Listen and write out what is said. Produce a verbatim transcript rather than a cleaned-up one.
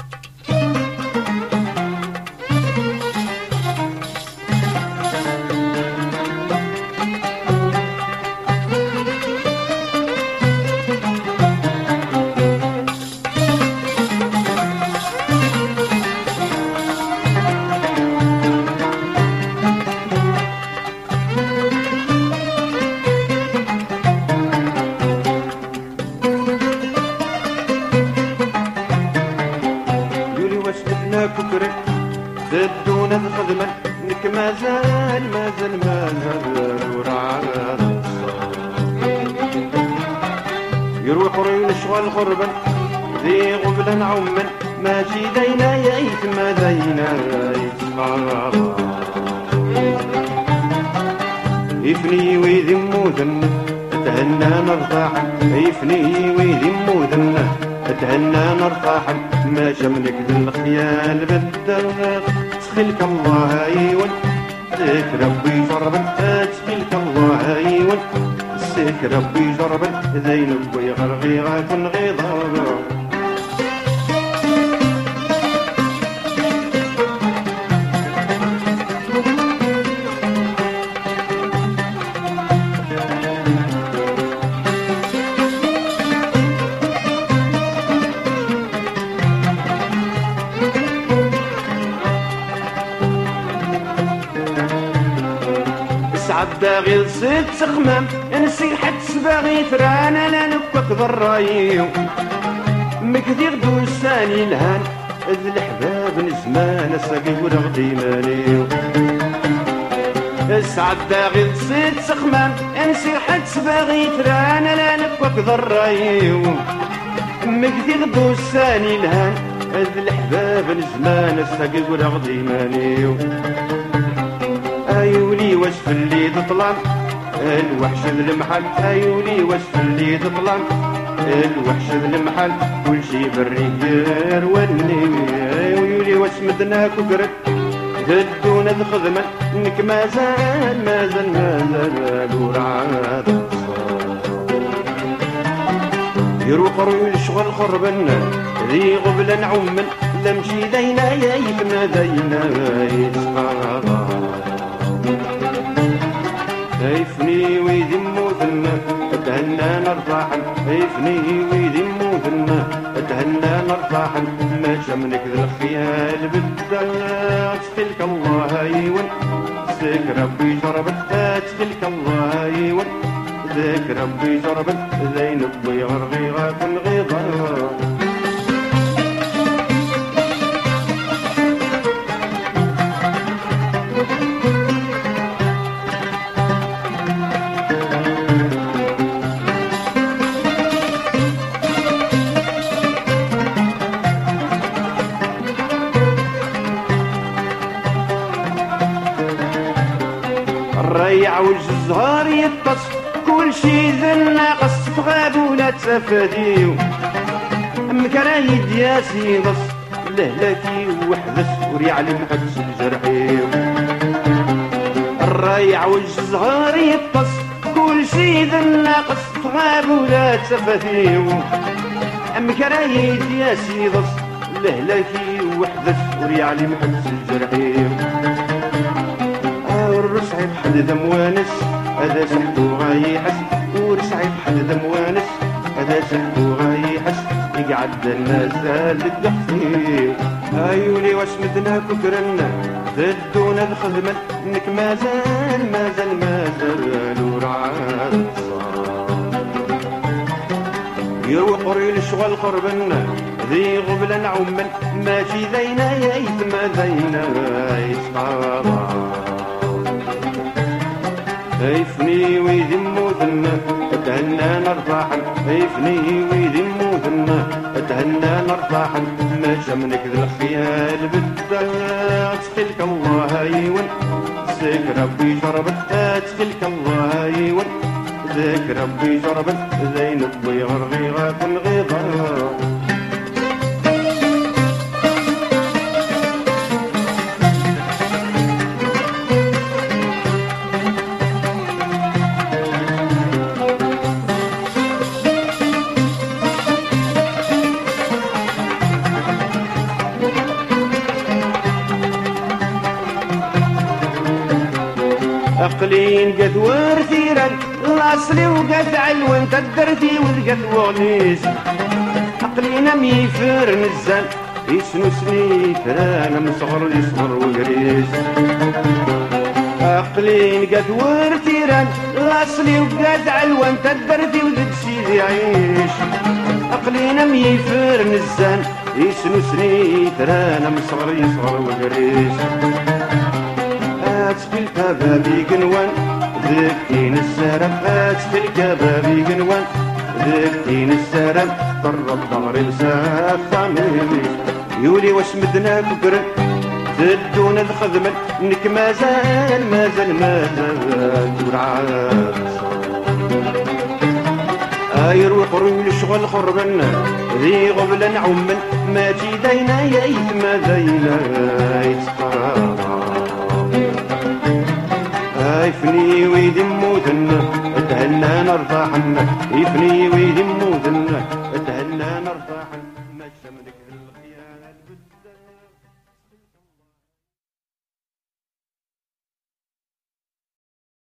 كفرك بدون الخدمة لك مازال مازال مازال ورعاد يروح يشغل خربا ذي غبلا عما ماشي دينا يايت ما دينا يفني ويذم وذم تهنى نرتاح يفني ويذم وذم تهنى نرتاح ما شملك ذي الخيال بالدرغ تسخلك الله ايون سيك ربي جربا تسخلك الله ايون سيك ربي جربا ذينب ويغرغي غاكن غيظا عبدا غير ست سخمام نسي حد سباغي فرانا لا نكوك ضرايو مكثير دوساني الهان ذي الحباب نزمان ساقي ورغدي مانيو عبدا غير ست سخمام نسي حد سباغي فرانا لا نكوك ضرايو مكثير دوساني الهان ذي الحباب نزمان ساقي ورغدي مانيو ايولي وصف اللي تطلع الوحش المحل ايولي وصف اللي تطلع الوحش المحل كل شي بالرجال والنيم ايولي وصف مدناك وقرد دون الخدمة انك مازال مازال مازال ورعاد يروح يشغل خربنا ذي غبلا عمن لمشي دينا يايك ما دينا يسقى يفني ويذم وذنه اتهنى نرتاحا يفني ويذم وذنه اتهنى نرتاحا ما شملك ذا الخيال بالدنيا تسخلك الله ايون سيك ربي جربت تسخلك الله ايون ذاك ربي جربت زينب ويغرغي غاكن غيظا الريع والزهار يطس كل شي ذل ناقص تغاب ولا تسفديو مكرايد ياسي نص لهلاكي وحدث وريع المحبس الجرحيو الريع والزهار يطس كل شي ذل ناقص تغاب ولا تسفديو مكرايد ياسي نص لهلاكي وحدث وريع المحبس الجرحيو ورسعي بحد ذم وانس هذا سحبو غايحس ورسعي بحد ذم وانس هذا سحبو غايحس يقعد المازال الدخفيو ايولي واش مدنا كفرنا ذدون الخدمة انك مازال مازال مازال ورعاد يروح الشغل قربنا ذي غبلا عمن ماشي ذينا يايت ما ذينا يسقى يفني ويذم وذنه اتهنى نرتاحا يفني ويذم وذنه اتهنى نرتاحا ما شملك ذا الخيال بالدنيا تسخلك الله ايون سيك ربي جربت تسخلك الله ايون ذاك ربي جربت زينب ويغرغي غاكن غيظا أقلين قد ورثيران الأصلي وقد علوان تدرتي وذقت وغليس أقلينا ميفر نزال يسنو سني فرانا من صغر يصغر وقريس أقلين قد ورثيران الأصلي وقد علوان تدرتي وذقت سيدي يعيش أقلينا ميفر نزال يسنو سني فرانا من صغر يصغر وقريس في الكبابي قنوان ذكين السرم في الكبابي قنوان ذكين السرم قرب ظهري لساق فاميلي يولي واش مدنا بقرن تدون الخدمة انك مازال مازال مازال تبرعات اير وقرن الشغل خربن ذي غبلا عمن ما جي دينا يايت ما دينا يتقرا يفني ويدي مودنا اتهنى نرتاحن يفني ويدي مودنا اتهنى نرتاحن ما شملك